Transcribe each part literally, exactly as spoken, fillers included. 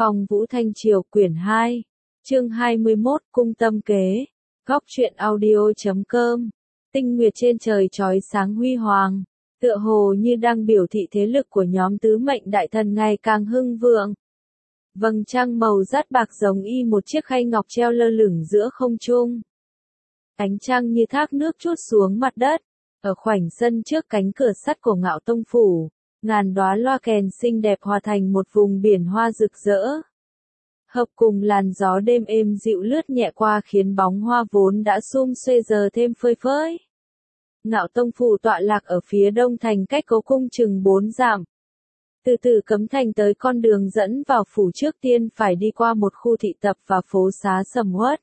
Phong Vũ Thanh Triều quyển hai, chương hai mươi mốt, cung tâm kế, góc truyện audio.com, tinh nguyệt trên trời chói sáng huy hoàng, tựa hồ như đang biểu thị thế lực của nhóm tứ mệnh đại thần ngày càng hưng vượng. Vầng trăng màu dát bạc giống y một chiếc khay ngọc treo lơ lửng giữa không trung. Ánh trăng như thác nước trút xuống mặt đất, ở khoảnh sân trước cánh cửa sắt của Ngạo Tông phủ, ngàn đóa loa kèn xinh đẹp hòa thành một vùng biển hoa rực rỡ. Hợp cùng làn gió đêm êm dịu lướt nhẹ qua khiến bóng hoa vốn đã sum xuê giờ thêm phơi phới. Ngạo Tông phủ tọa lạc ở phía đông thành cách cố cung chừng bốn dặm. Từ từ cấm thành tới con đường dẫn vào phủ trước tiên phải đi qua một khu thị tập và phố xá sầm uất.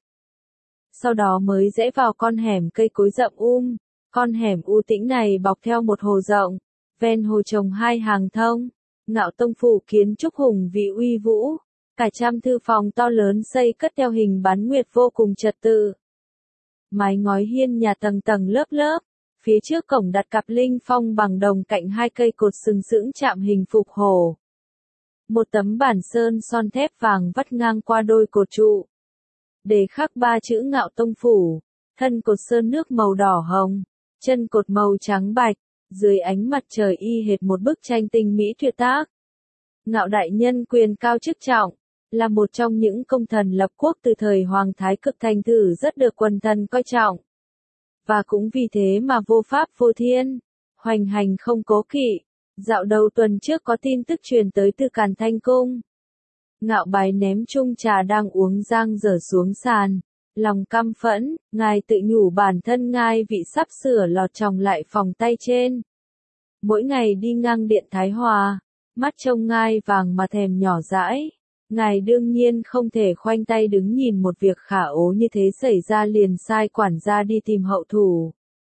Sau đó mới rẽ vào con hẻm cây cối rậm um, con hẻm u tĩnh này bọc theo một hồ rộng, ven hồ trồng hai hàng thông. Ngạo Tông phủ kiến trúc hùng vĩ uy vũ, cả trăm thư phòng to lớn xây cất theo hình bán nguyệt vô cùng trật tự. Mái ngói hiên nhà tầng tầng lớp lớp, phía trước cổng đặt cặp linh phong bằng đồng cạnh hai cây cột sừng sững chạm hình phục hổ. Một tấm bản sơn son thép vàng vắt ngang qua đôi cột trụ, để khắc ba chữ Ngạo Tông phủ, thân cột sơn nước màu đỏ hồng, chân cột màu trắng bạch, dưới ánh mặt trời y hệt một bức tranh tinh mỹ tuyệt tác. Ngạo đại nhân quyền cao chức trọng, là một trong những công thần lập quốc từ thời Hoàng Thái Cực thành thử rất được quần thần coi trọng. Và cũng vì thế mà vô pháp vô thiên, hoành hành không cố kỵ. Dạo đầu tuần trước có tin tức truyền tới từ Càn Thanh Cung. Ngạo Bái ném chung trà đang uống giang dở xuống sàn, lòng căm phẫn, ngài tự nhủ bản thân ngài vị sắp sửa lọt chồng lại phòng tay trên. Mỗi ngày đi ngang điện Thái Hòa, mắt trông ngai vàng mà thèm nhỏ dãi. Ngài đương nhiên không thể khoanh tay đứng nhìn một việc khả ố như thế xảy ra liền sai quản gia đi tìm hậu thủ.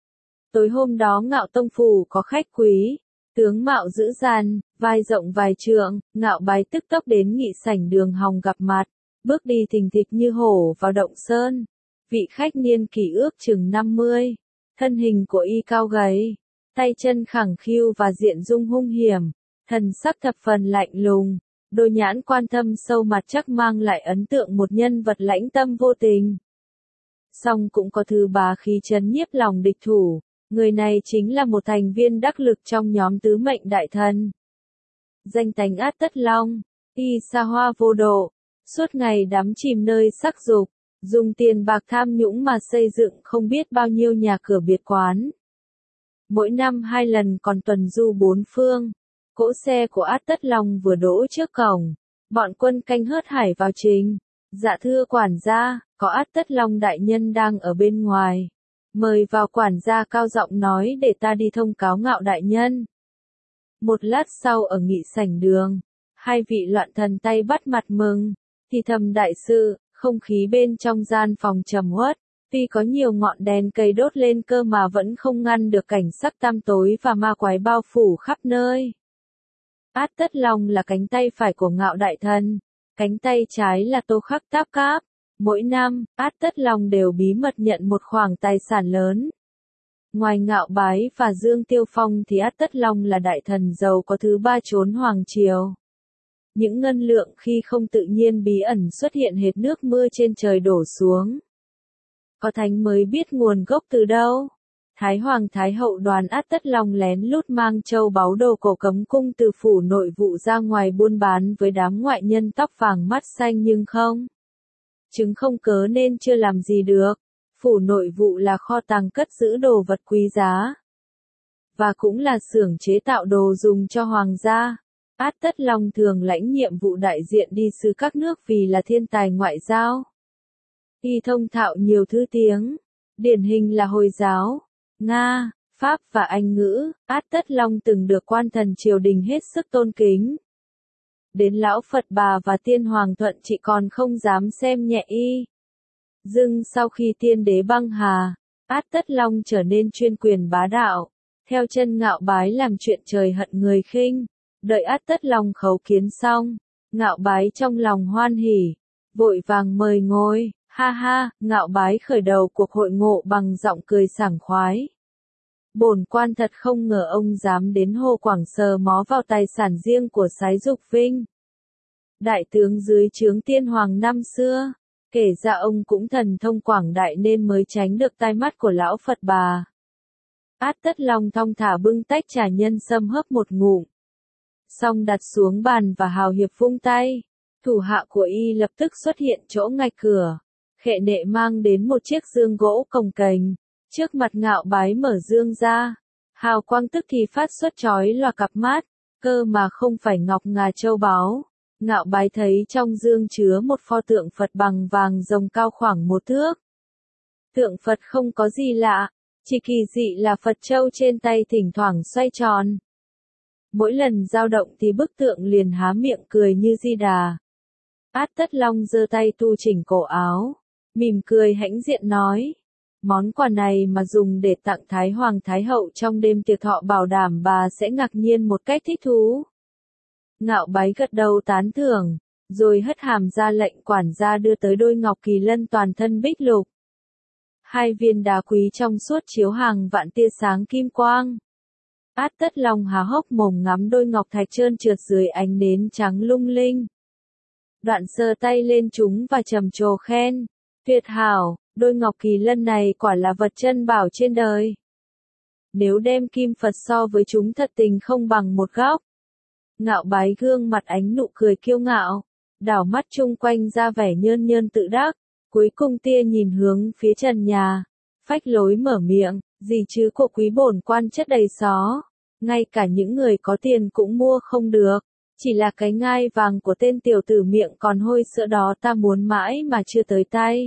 Tối hôm đó Ngạo Tông phủ có khách quý, tướng mạo dữ dằn, vai rộng vài trượng. Ngạo Bái tức tốc đến nghị sảnh đường hòng gặp mặt, bước đi thình thịch như hổ vào động sơn. Vị khách niên kỷ ước chừng năm mươi, thân hình của y cao gầy, tay chân khẳng khiu và diện dung hung hiểm, thần sắc thập phần lạnh lùng. Đôi nhãn quan thâm sâu mặt chắc mang lại ấn tượng một nhân vật lãnh tâm vô tình. Song cũng có thứ bá khí trấn nhiếp lòng địch thủ, người này chính là một thành viên đắc lực trong nhóm tứ mệnh đại thần. Danh tánh Át Tất Long, y xa hoa vô độ, suốt ngày đắm chìm nơi sắc dục, dùng tiền bạc tham nhũng mà xây dựng không biết bao nhiêu nhà cửa biệt quán. Mỗi năm hai lần còn tuần du bốn phương. Cỗ xe của Át Tất Long vừa đỗ trước cổng, bọn quân canh hớt hải vào trình. Dạ thưa quản gia, có Át Tất Long đại nhân đang ở bên ngoài. Mời vào. Quản gia cao giọng nói để ta đi thông cáo Ngạo đại nhân. Một lát sau ở nghị sảnh đường, hai vị loạn thần tay bắt mặt mừng, thì thầm đại sự, không khí bên trong gian phòng trầm uất. Tuy có nhiều ngọn đèn cây đốt lên cơ mà vẫn không ngăn được cảnh sắc tăm tối và ma quái bao phủ khắp nơi. Át Tất Long là cánh tay phải của Ngạo đại thần, cánh tay trái là Tô Khắc Táp Cáp. Mỗi năm, Át Tất Long đều bí mật nhận một khoản tài sản lớn. Ngoài Ngạo Bái và Dương Tiêu Phong thì Át Tất Long là đại thần giàu có thứ ba trốn hoàng triều. Những ngân lượng khi không tự nhiên bí ẩn xuất hiện hệt nước mưa trên trời đổ xuống. Có thánh mới biết nguồn gốc từ đâu. Thái Hoàng Thái Hậu đoàn Át Tất Long lén lút mang châu báu đồ cổ cấm cung từ phủ nội vụ ra ngoài buôn bán với đám ngoại nhân tóc vàng mắt xanh nhưng không. Chứng không cớ nên chưa làm gì được. Phủ nội vụ là kho tàng cất giữ đồ vật quý giá. Và cũng là xưởng chế tạo đồ dùng cho hoàng gia. Át Tất Long thường lãnh nhiệm vụ đại diện đi sứ các nước vì là thiên tài ngoại giao. Y thông thạo nhiều thứ tiếng, điển hình là Hồi giáo, Nga, Pháp và Anh ngữ. Át Tất Long từng được quan thần triều đình hết sức tôn kính. Đến lão Phật Bà và tiên hoàng Thuận Trị còn không dám xem nhẹ y. Dưng sau khi tiên đế băng hà, Át Tất Long trở nên chuyên quyền bá đạo, theo chân Ngạo Bái làm chuyện trời hận người khinh. Đợi Át Tất Long khấu kiến xong, Ngạo Bái trong lòng hoan hỉ, vội vàng mời ngồi. Ha ha, Ngạo Bái khởi đầu cuộc hội ngộ bằng giọng cười sảng khoái. Bổn quan thật không ngờ ông dám đến Hồ Quảng sờ mó vào tài sản riêng của Sái Dục Vinh. đại tướng dưới trướng tiên hoàng năm xưa. Kể ra ông cũng thần thông quảng đại nên mới tránh được tai mắt của lão Phật bà. Át Tất Long thong thả bưng tách trà nhân sâm hớp một ngụm. Xong đặt xuống bàn và hào hiệp vung tay. Thủ hạ của y lập tức xuất hiện chỗ ngay cửa. Khệ nệ mang đến một chiếc dương gỗ cồng kềnh. Trước mặt Ngạo Bái mở dương ra. Hào quang tức thì phát xuất chói lòa cặp mắt. Cơ mà không phải ngọc ngà châu báu. Ngạo Bái thấy trong dương chứa một pho tượng Phật bằng vàng rồng cao khoảng một thước. Tượng Phật không có gì lạ. Chỉ kỳ dị là Phật châu trên tay thỉnh thoảng xoay tròn. Mỗi lần dao động thì bức tượng liền há miệng cười như Di Đà. Át Tất Long giơ tay tu chỉnh cổ áo, mỉm cười hãnh diện nói. Món quà này mà dùng để tặng Thái Hoàng Thái Hậu trong đêm tiệc thọ bảo đảm bà sẽ ngạc nhiên một cách thích thú. Ngạo Bái gật đầu tán thưởng, rồi hất hàm ra lệnh quản gia đưa tới đôi ngọc kỳ lân toàn thân bích lục. Hai viên đá quý trong suốt chiếu hàng vạn tia sáng kim quang. Át Tất Long há hốc mồm ngắm đôi ngọc thạch trơn trượt dưới ánh nến trắng lung linh. Đoạn sờ tay lên chúng và trầm trồ khen. Tuyệt hảo, đôi ngọc kỳ lân này quả là vật chân bảo trên đời. Nếu đem kim Phật so với chúng thật tình không bằng một góc. Ngạo Bái gương mặt ánh nụ cười kiêu ngạo, đảo mắt chung quanh ra vẻ nhơn nhơn tự đắc. Cuối cùng tia nhìn hướng phía trần nhà, phách lối mở miệng, gì chứ của quý bổn quan chất đầy xó, ngay cả những người có tiền cũng mua không được, chỉ là cái ngai vàng của tên tiểu tử miệng còn hôi sữa đó ta muốn mãi mà chưa tới tay.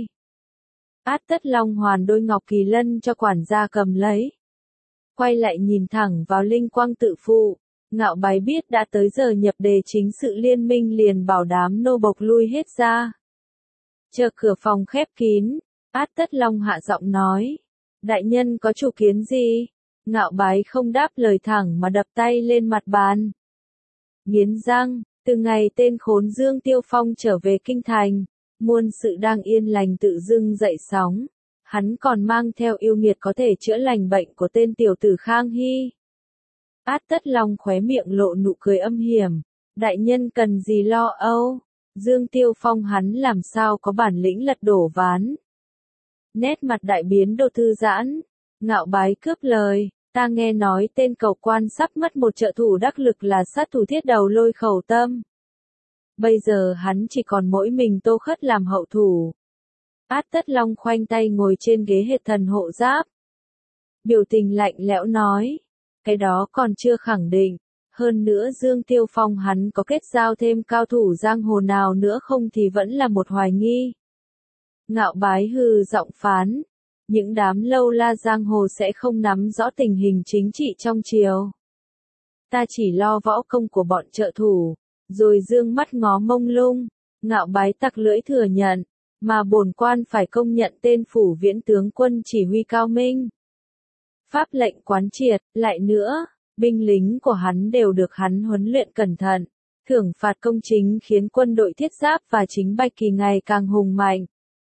Át Tất Long hoàn đôi ngọc kỳ lân cho quản gia cầm lấy. Quay lại nhìn thẳng vào linh quang tự phụ, Ngạo Bái biết đã tới giờ nhập đề chính sự liên minh liền bảo đám nô bộc lui hết ra. Chờ cửa phòng khép kín, Át Tất Long hạ giọng nói. Đại nhân có chủ kiến gì? Ngạo Bái không đáp lời thẳng mà đập tay lên mặt bàn. Nghiến răng, từ ngày tên khốn Dương Tiêu Phong trở về kinh thành, muôn sự đang yên lành tự dưng dậy sóng. Hắn còn mang theo yêu nghiệt có thể chữa lành bệnh của tên tiểu tử Khang Hy. Át Tất Long khóe miệng lộ nụ cười âm hiểm. Đại nhân cần gì lo âu? Dương Tiêu Phong hắn làm sao có bản lĩnh lật đổ ván. Nét mặt đại biến độ thư giãn. Ngạo Bái cướp lời. Ta nghe nói tên cầu quan sắp mất một trợ thủ đắc lực là sát thủ thiết đầu Lôi Khẩu Tâm. Bây giờ hắn chỉ còn mỗi mình Tô Khất làm hậu thủ. Át Tất Long khoanh tay ngồi trên ghế hệt thần hộ giáp. Biểu tình lạnh lẽo nói. Cái đó còn chưa khẳng định. Hơn nữa Dương Tiêu Phong hắn có kết giao thêm cao thủ giang hồ nào nữa không thì vẫn là một hoài nghi. Ngạo Bái hừ giọng phán. Những đám lâu la giang hồ sẽ không nắm rõ tình hình chính trị trong triều. Ta chỉ lo võ công của bọn trợ thủ. Rồi dương mắt ngó mông lung. Ngạo Bái tặc lưỡi thừa nhận. Mà bổn quan phải công nhận tên phủ viễn tướng quân chỉ huy cao minh. Pháp lệnh quán triệt, lại nữa. Binh lính của hắn đều được hắn huấn luyện cẩn thận, thưởng phạt công chính khiến quân đội thiết giáp và chính bạch kỳ ngày càng hùng mạnh.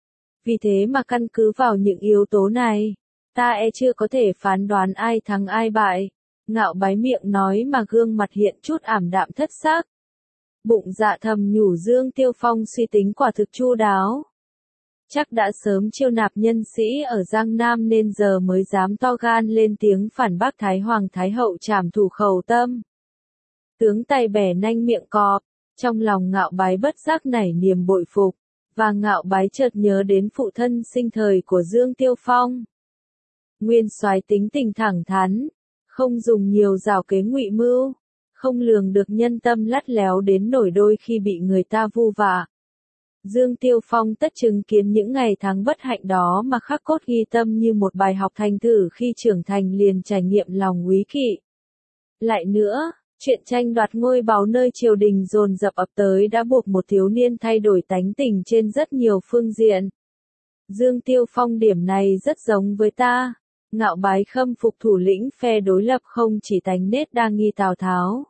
Vì thế mà căn cứ vào những yếu tố này, ta e chưa có thể phán đoán ai thắng ai bại. Ngạo Bái miệng nói mà gương mặt hiện chút ảm đạm thất sắc. Bụng dạ thầm nhủ Dương Tiêu Phong suy tính quả thực chu đáo. Chắc đã sớm chiêu nạp nhân sĩ ở Giang Nam nên giờ mới dám to gan lên tiếng phản bác Thái Hoàng Thái Hậu trảm thủ Khẩu Tâm. Tướng tay bẻ nanh miệng cọp, trong lòng Ngạo Bái bất giác nảy niềm bội phục, và Ngạo Bái chợt nhớ đến phụ thân sinh thời của Dương Tiêu Phong. Nguyên soái tính tình thẳng thắn, không dùng nhiều rào kế ngụy mưu, không lường được nhân tâm lắt léo đến nổi đôi khi bị người ta vu vạ. Dương Tiêu Phong tất chứng kiến những ngày tháng bất hạnh đó mà khắc cốt ghi tâm như một bài học thành thử khi trưởng thành liền trải nghiệm lòng úy kỵ. Lại nữa, chuyện tranh đoạt ngôi báu nơi triều đình dồn dập ập tới đã buộc một thiếu niên thay đổi tánh tình trên rất nhiều phương diện. Dương Tiêu Phong điểm này rất giống với ta. Ngạo Bái khâm phục thủ lĩnh phe đối lập không chỉ tánh nết đa nghi Tào Tháo.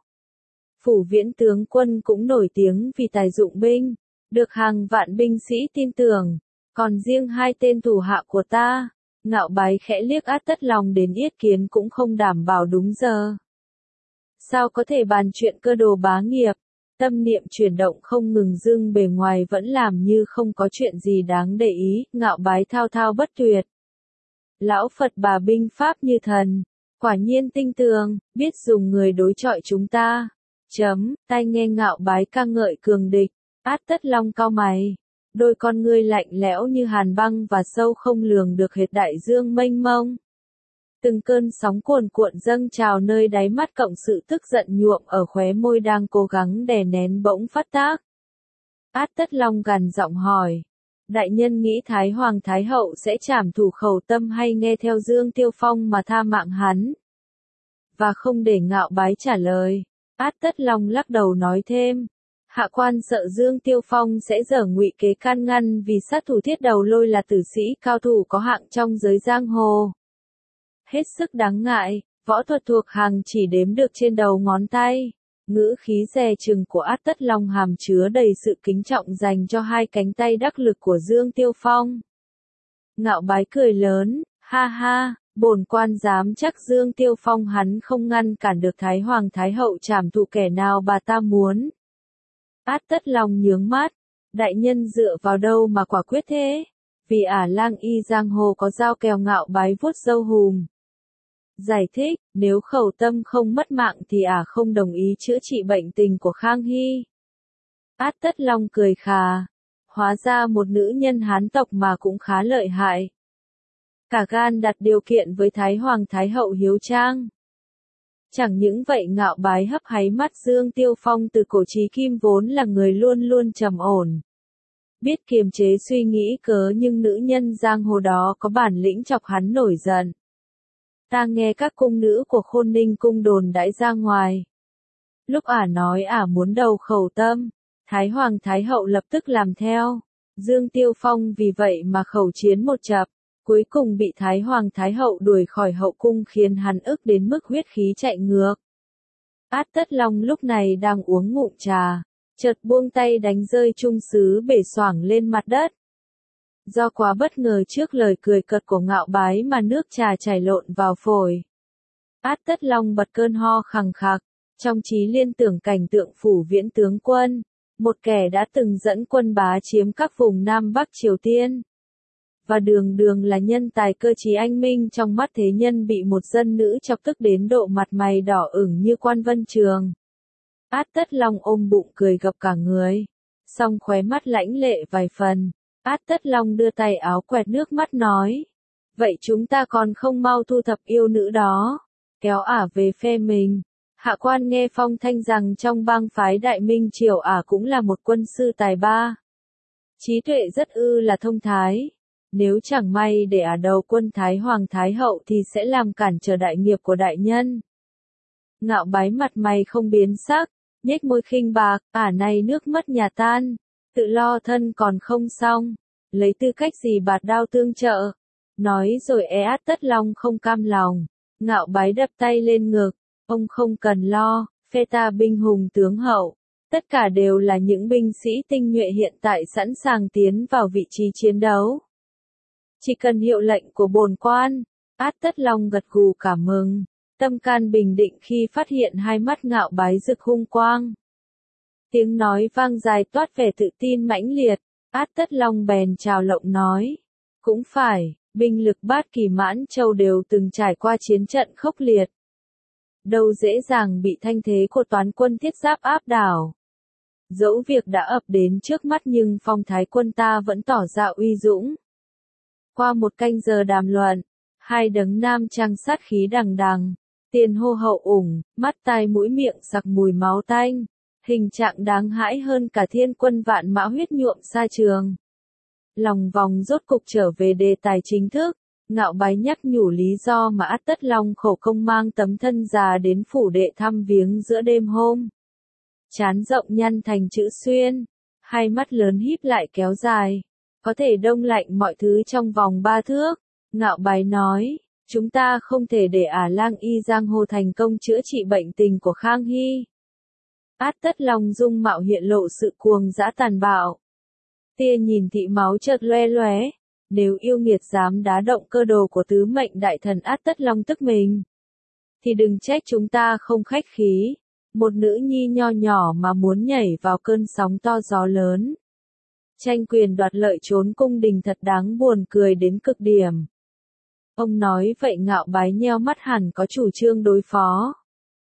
Phủ viễn tướng quân cũng nổi tiếng vì tài dụng binh. Được hàng vạn binh sĩ tin tưởng, còn riêng hai tên thủ hạ của ta, Ngạo Bái khẽ liếc Át Tất Long đến yết kiến cũng không đảm bảo đúng giờ. Sao có thể bàn chuyện cơ đồ bá nghiệp, Tâm niệm chuyển động không ngừng dưng bề ngoài vẫn làm như không có chuyện gì đáng để ý, Ngạo Bái thao thao bất tuyệt. Lão Phật bà binh pháp như thần, quả nhiên tinh tường, biết dùng người đối chọi chúng ta. Chấm, tai nghe Ngạo Bái ca ngợi cường địch, Át Tất Long cau mày. Đôi con ngươi lạnh lẽo như hàn băng và sâu không lường được hệt đại dương mênh mông. Từng cơn sóng cuồn cuộn dâng trào nơi đáy mắt cộng sự tức giận nhuộm ở khóe môi đang cố gắng đè nén bỗng phát tác. Át Tất Long gằn giọng hỏi. Đại nhân nghĩ Thái Hoàng Thái Hậu sẽ trảm thủ khẩu tâm hay nghe theo Dương Tiêu Phong mà tha mạng hắn? Và không để Ngạo Bái trả lời, Át Tất Long lắc đầu nói thêm. Hạ quan sợ Dương Tiêu Phong sẽ dở ngụy kế can ngăn vì sát thủ Thiết Đầu Lôi là tử sĩ cao thủ có hạng trong giới giang hồ. Hết sức đáng ngại, võ thuật thuộc hàng chỉ đếm được trên đầu ngón tay. Ngữ khí dè chừng của Át Tất Long hàm chứa đầy sự kính trọng dành cho hai cánh tay đắc lực của Dương Tiêu Phong. Ngạo Bái cười lớn, ha ha, bổn quan dám chắc Dương Tiêu Phong hắn không ngăn cản được Thái Hoàng Thái Hậu trảm thụ kẻ nào bà ta muốn. Át Tất Long nhướng mắt, đại nhân dựa vào đâu mà quả quyết thế? Vì ả lang y giang hồ có dao kèo. Ngạo Bái vuốt râu hùm. Giải thích, nếu khẩu tâm không mất mạng thì ả không đồng ý chữa trị bệnh tình của Khang Hy. Át Tất Long cười khà. Hóa ra một nữ nhân Hán tộc mà cũng khá lợi hại. Cả gan đặt điều kiện với Thái Hoàng Thái Hậu hiếu trang. Chẳng những vậy Ngạo Bái hấp háy mắt Dương Tiêu Phong từ cổ chí kim vốn là người luôn luôn trầm ổn. Biết kiềm chế suy nghĩ cớ nhưng nữ nhân giang hồ đó có bản lĩnh chọc hắn nổi giận. Ta nghe các cung nữ của Khôn Ninh cung đồn đãi ra ngoài. Lúc ả nói ả muốn đầu khẩu tâm, Thái Hoàng Thái Hậu lập tức làm theo. Dương Tiêu Phong vì vậy mà khẩu chiến một chập, cuối cùng bị Thái Hoàng Thái Hậu đuổi khỏi hậu cung khiến hắn ức đến mức huyết khí chạy ngược. Át Tất Long lúc này đang uống ngụm trà, chợt buông tay đánh rơi chung sứ bể xoảng lên mặt đất. Do quá bất ngờ trước lời cười cợt của Ngạo Bái mà nước trà chảy lộn vào phổi. Át Tất Long bật cơn ho khằng khặc, trong trí liên tưởng cảnh tượng Phủ Viễn tướng quân, một kẻ đã từng dẫn quân bá chiếm các vùng Nam Bắc Triều Tiên. Và đường đường là nhân tài cơ trí anh minh trong mắt thế nhân bị một dân nữ chọc tức đến độ mặt mày đỏ ửng như Quan Vân Trường. Át Tất Long ôm bụng cười gập cả người, song khóe mắt lãnh lệ vài phần. Át Tất Long đưa tay áo quẹt nước mắt nói. Vậy chúng ta còn không mau thu thập yêu nữ đó, kéo ả về phe mình. Hạ quan nghe phong thanh rằng trong bang phái Đại Minh Triều ả cũng là một quân sư tài ba. Trí tuệ rất ư là thông thái. Nếu chẳng may để ả đầu quân Thái Hoàng Thái Hậu thì sẽ làm cản trở đại nghiệp của đại nhân. Ngạo Bái mặt mày không biến sắc, nhếch môi khinh bạc, ả này nước mất nhà tan. Tự lo thân còn không xong, lấy tư cách gì bạt đao tương trợ. Nói rồi e Át Tất Long không cam lòng. Ngạo Bái đập tay lên ngực, ông không cần lo, phe ta binh hùng tướng hậu. Tất cả đều là những binh sĩ tinh nhuệ hiện tại sẵn sàng tiến vào vị trí chiến đấu. Chỉ cần hiệu lệnh của bổn quan. Át Tất Long gật gù cảm mừng, tâm can bình định khi phát hiện hai mắt Ngạo Bái rực hung quang. Tiếng nói vang dài toát vẻ tự tin mãnh liệt, Át Tất Long bèn chào lộng nói. Cũng phải, binh lực Bát Kỳ Mãn Châu đều từng trải qua chiến trận khốc liệt. Đâu dễ dàng bị thanh thế của toán quân Thiết Giáp áp đảo. Dẫu việc đã ập đến trước mắt nhưng phong thái quân ta vẫn tỏ ra uy dũng. Qua một canh giờ đàm luận, hai đấng nam trang sát khí đằng đằng, tiền hô hậu ủng, mắt tai mũi miệng sặc mùi máu tanh. Hình trạng đáng hãi hơn cả thiên quân vạn mã huyết nhuộm xa trường. Lòng vòng rốt cục trở về đề tài chính thức, Ngạo Bái nhắc nhủ lý do mà Át Tất Long khổ công mang tấm thân già đến phủ đệ thăm viếng giữa đêm hôm. Trán rộng nhăn thành chữ xuyên, hai mắt lớn híp lại kéo dài, có thể đông lạnh mọi thứ trong vòng ba thước. Ngạo Bái nói, chúng ta không thể để ả lang y giang hồ thành công chữa trị bệnh tình của Khang Hy. Át Tất Long dung mạo hiện lộ sự cuồng dã tàn bạo. Tia nhìn thị máu chợt loe loé, nếu yêu nghiệt dám đá động cơ đồ của tứ mệnh đại thần Át Tất Long tức mình, thì đừng trách chúng ta không khách khí. một nữ nhi nho nhỏ mà muốn nhảy vào cơn sóng to gió lớn. Tranh quyền đoạt lợi trốn cung đình thật đáng buồn cười đến cực điểm. Ông nói vậy Ngạo Bái nheo mắt hẳn có chủ trương đối phó.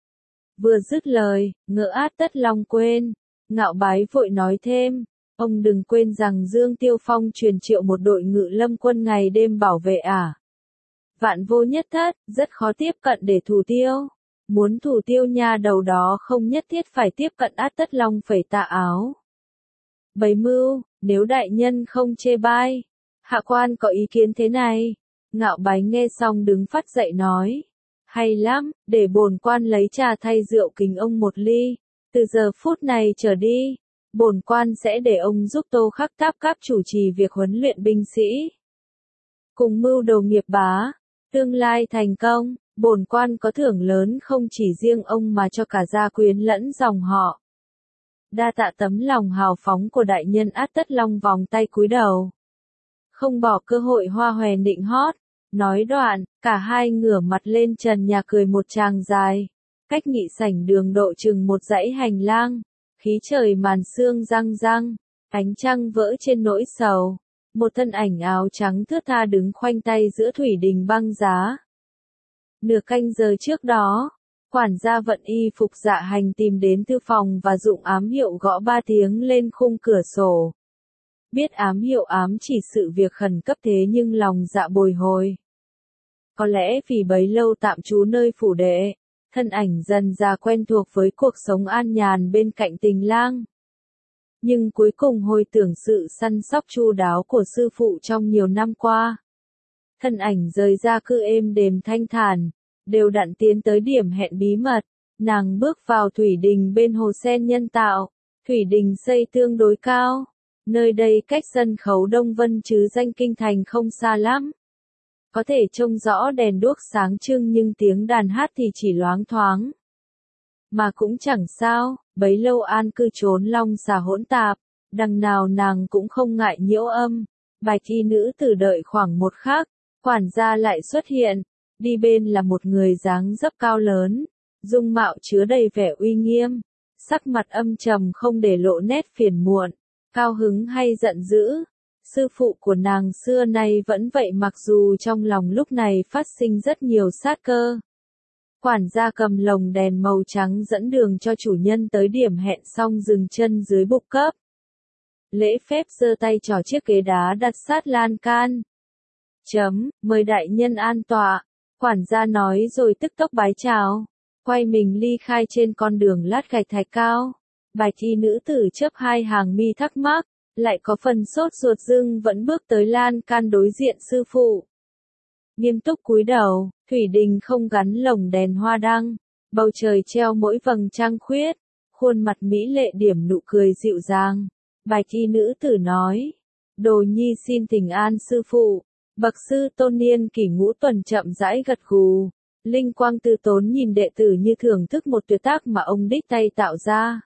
Vừa dứt lời, Ngựa Át Tất Long quên. Ngạo Bái vội nói thêm, ông đừng quên rằng Dương Tiêu Phong truyền triệu một đội ngự lâm quân ngày đêm bảo vệ à. Vạn vô nhất thất, rất khó tiếp cận để thủ tiêu. Muốn thủ tiêu nha đầu đó không nhất thiết phải tiếp cận Át Tất Long phẩy tà áo. Bấy mưu, nếu đại nhân không chê bai, hạ quan có ý kiến thế này. Ngạo Bái nghe xong đứng phát dậy nói, hay lắm, để bổn quan lấy trà thay rượu kính ông một ly. Từ giờ phút này trở đi, bổn quan sẽ để ông giúp Tô Khắc Tháp các chủ trì việc huấn luyện binh sĩ. Cùng mưu đồ nghiệp bá, tương lai thành công, bổn quan có thưởng lớn không chỉ riêng ông mà cho cả gia quyến lẫn dòng họ. Đa tạ tấm lòng hào phóng của đại nhân. Át Tất Long vòng tay cúi đầu. Không bỏ cơ hội hoa hòe nịnh hót. Nói đoạn, cả hai ngửa mặt lên trần nhà cười một tràng dài. Cách nghị sảnh đường độ chừng một dãy hành lang. Khí trời màn sương răng răng. Ánh trăng vỡ trên nỗi sầu. Một thân ảnh áo trắng thướt tha đứng khoanh tay giữa thủy đình băng giá. Nửa canh giờ trước đó, quản gia vận y phục dạ hành tìm đến thư phòng và dụng ám hiệu gõ ba tiếng lên khung cửa sổ. Biết ám hiệu ám chỉ sự việc khẩn cấp thế nhưng lòng dạ bồi hồi. Có lẽ vì bấy lâu tạm trú nơi phủ đệ, thân ảnh dần già quen thuộc với cuộc sống an nhàn bên cạnh tình lang. Nhưng cuối cùng hồi tưởng sự săn sóc chu đáo của sư phụ trong nhiều năm qua. Thân ảnh rời ra cư êm đềm thanh thản, đều đặn tiến tới điểm hẹn bí mật. Nàng bước vào thủy đình bên hồ sen nhân tạo. Thủy đình xây tương đối cao. Nơi đây cách sân khấu Đông Vân chứ danh kinh thành không xa lắm. Có thể trông rõ đèn đuốc sáng trưng nhưng tiếng đàn hát thì chỉ loáng thoáng. Mà cũng chẳng sao, bấy lâu an cư trốn long xà hỗn tạp, đằng nào nàng cũng không ngại nhiễu âm. Bạch y nữ tử đợi khoảng một khắc, quản gia lại xuất hiện, đi bên là một người dáng dấp cao lớn, dung mạo chứa đầy vẻ uy nghiêm, sắc mặt âm trầm không để lộ nét phiền muộn, cao hứng hay giận dữ. Sư phụ của nàng xưa nay vẫn vậy mặc dù trong lòng lúc này phát sinh rất nhiều sát cơ. Quản gia cầm lồng đèn màu trắng dẫn đường cho chủ nhân tới điểm hẹn xong dừng chân dưới bục cấp. Lễ phép giơ tay trỏ chiếc ghế đá đặt sát lan can. Chấm, mời đại nhân an tọa. Quản gia nói rồi tức tốc bái chào. Quay mình ly khai trên con đường lát gạch thạch cao. Bạch y nữ tử chớp hai hàng mi thắc mắc, lại có phần sốt ruột dưng vẫn bước tới lan can đối diện sư phụ. Nghiêm túc cúi đầu, thủy đình không gắn lồng đèn hoa đăng, bầu trời treo mỗi vầng trăng khuyết, khuôn mặt mỹ lệ điểm nụ cười dịu dàng. Bạch y nữ tử nói, đồ nhi xin thỉnh an sư phụ. Bậc sư tôn niên kỷ ngũ tuần chậm rãi gật gù, linh quang tư tốn nhìn đệ tử như thưởng thức một tuyệt tác mà ông đích tay tạo ra.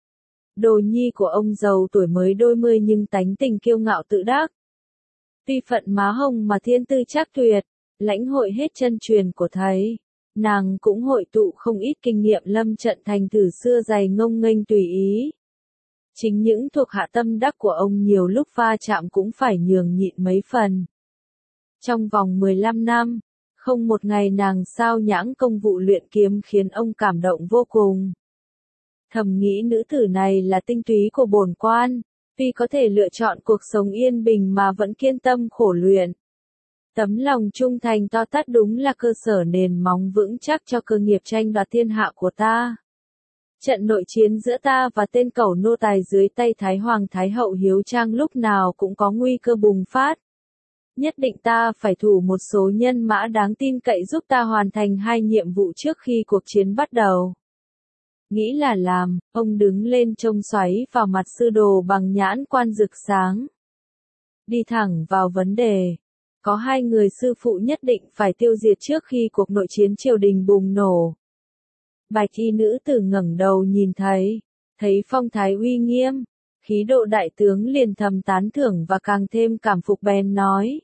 Đồ nhi của ông giàu tuổi mới đôi mươi nhưng tánh tình kiêu ngạo tự đắc. Tuy phận má hồng mà thiên tư chắc tuyệt, lãnh hội hết chân truyền của thầy, nàng cũng hội tụ không ít kinh nghiệm lâm trận thành thử xưa dày ngông nghênh tùy ý. Chính những thuộc hạ tâm đắc của ông nhiều lúc va chạm cũng phải nhường nhịn mấy phần. Trong vòng mười lăm năm, không một ngày nàng sao nhãng công vụ luyện kiếm khiến ông cảm động vô cùng. Thầm nghĩ nữ tử này là tinh túy của bổn quan, tuy có thể lựa chọn cuộc sống yên bình mà vẫn kiên tâm khổ luyện. Tấm lòng trung thành to tát đúng là cơ sở nền móng vững chắc cho cơ nghiệp tranh đoạt thiên hạ của ta. Trận nội chiến giữa ta và tên cẩu nô tài dưới tay Thái Hoàng Thái Hậu Hiếu Trang lúc nào cũng có nguy cơ bùng phát. Nhất định ta phải thủ một số nhân mã đáng tin cậy giúp ta hoàn thành hai nhiệm vụ trước khi cuộc chiến bắt đầu. Nghĩ là làm, ông đứng lên trông xoáy vào mặt sư đồ bằng nhãn quan rực sáng. Đi thẳng vào vấn đề. Có hai người sư phụ nhất định phải tiêu diệt trước khi cuộc nội chiến triều đình bùng nổ. Bạch y nữ tử ngẩng đầu nhìn thấy, thấy phong thái uy nghiêm, khí độ đại tướng liền thầm tán thưởng và càng thêm cảm phục bèn nói.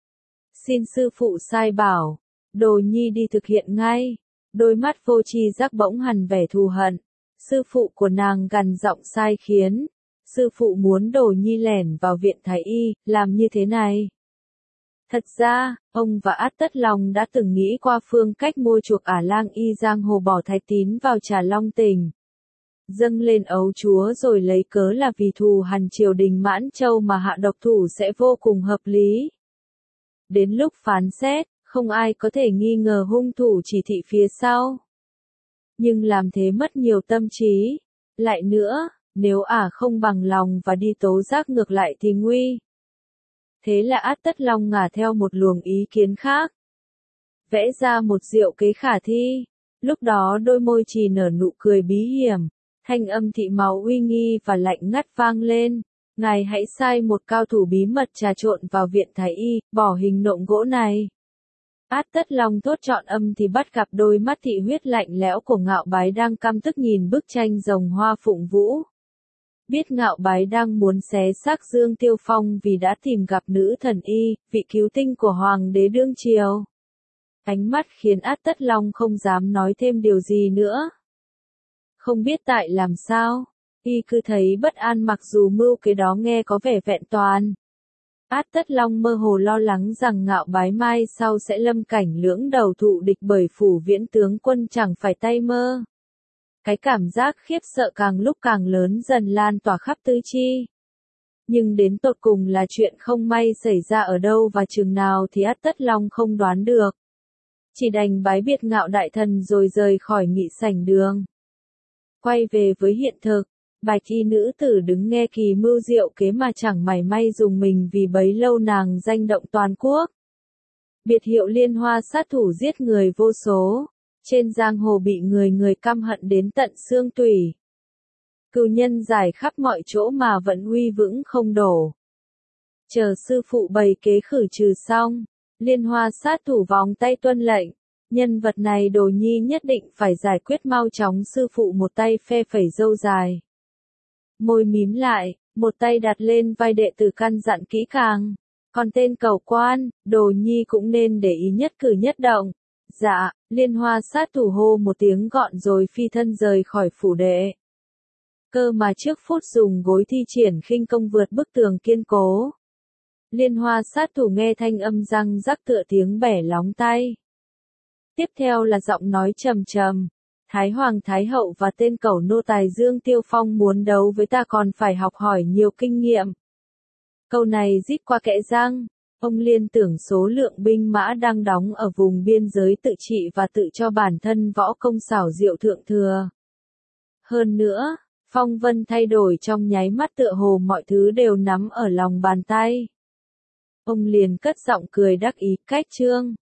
Xin sư phụ sai bảo, đồ nhi đi thực hiện ngay. Đôi mắt vô tri giác bỗng hằn vẻ thù hận, Sư phụ của nàng gằn giọng sai khiến. Sư phụ muốn Đồ Nhi lẻn vào viện thái y, làm như thế này. Thật ra, ông và Át Tất Long đã từng nghĩ qua phương cách mua chuộc Ả Lang Y giang hồ bỏ Thái Tín vào Trà Long Tỉnh. Dâng lên ấu chúa rồi lấy cớ là vì thù hằn triều đình Mãn Châu mà hạ độc thủ sẽ vô cùng hợp lý. Đến lúc phán xét, không ai có thể nghi ngờ hung thủ chỉ thị phía sau. Nhưng làm thế mất nhiều tâm trí. Lại nữa, nếu Ả không bằng lòng và đi tố giác ngược lại thì nguy. Thế là Át Tất Long ngả theo một luồng ý kiến khác. Vẽ ra một diệu kế khả thi. Lúc đó đôi môi Trì nở nụ cười bí hiểm. Thanh âm thị máu uy nghi và lạnh ngắt vang lên. Ngài hãy sai một cao thủ bí mật trà trộn vào viện thái y, bỏ hình nộm gỗ này. Át Tất Long thốt trọn âm thì bắt gặp đôi mắt thị huyết lạnh lẽo của Ngạo Bái đang căm tức nhìn bức tranh rồng hoa phụng vũ. Biết Ngạo Bái đang muốn xé xác Dương Tiêu Phong vì đã tìm gặp nữ thần y, vị cứu tinh của Hoàng đế đương triều. Ánh mắt khiến Át Tất Long không dám nói thêm điều gì nữa. Không biết tại làm sao, y cứ thấy bất an mặc dù mưu kế đó nghe có vẻ vẹn toàn. Át Tất Long mơ hồ lo lắng rằng Ngạo Bái mai sau sẽ lâm cảnh lưỡng đầu thụ địch bởi phủ viễn tướng quân chẳng phải tay mơ. Cái cảm giác khiếp sợ càng lúc càng lớn dần lan tỏa khắp tứ chi. Nhưng đến tột cùng là chuyện không may xảy ra ở đâu và chừng nào thì Át Tất Long không đoán được. Chỉ đành bái biệt Ngạo đại thần rồi rời khỏi nghị sảnh đường. Quay về với hiện thực, bạch y nữ tử đứng nghe kỳ mưu diệu kế mà chẳng mảy may dùng mình vì bấy lâu nàng danh động toàn quốc. Biệt hiệu Liên Hoa sát thủ giết người vô số, trên giang hồ bị người người căm hận đến tận xương tủy. Cừu nhân giải khắp mọi chỗ mà vẫn uy vững không đổ. Chờ sư phụ bày kế khử trừ xong, Liên Hoa sát thủ vòng tay tuân lệnh. Nhân vật này Đồ Nhi nhất định phải giải quyết mau chóng. Sư phụ một tay phe phẩy râu dài. Môi mím lại, một tay đặt lên vai đệ tử căn dặn kỹ càng. Còn tên cầu quan, Đồ Nhi cũng nên để ý nhất cử nhất động. Dạ, Liên Hoa sát thủ hô một tiếng gọn rồi phi thân rời khỏi phủ đệ. Cơ mà trước phút dùng gối thi triển khinh công vượt bức tường kiên cố. Liên Hoa sát thủ nghe thanh âm răng rắc tựa tiếng bẻ lóng tay. Tiếp theo là giọng nói trầm trầm. Thái Hoàng Thái Hậu và tên cẩu nô tài Dương Tiêu Phong muốn đấu với ta còn phải học hỏi nhiều kinh nghiệm. Câu này rít qua kẽ răng. Ông liên tưởng số lượng binh mã đang đóng ở vùng biên giới tự trị và tự cho bản thân võ công xảo diệu thượng thừa. Hơn nữa, phong vân thay đổi trong nháy mắt tựa hồ mọi thứ đều nắm ở lòng bàn tay. Ông liền cất giọng cười đắc ý, cách trương.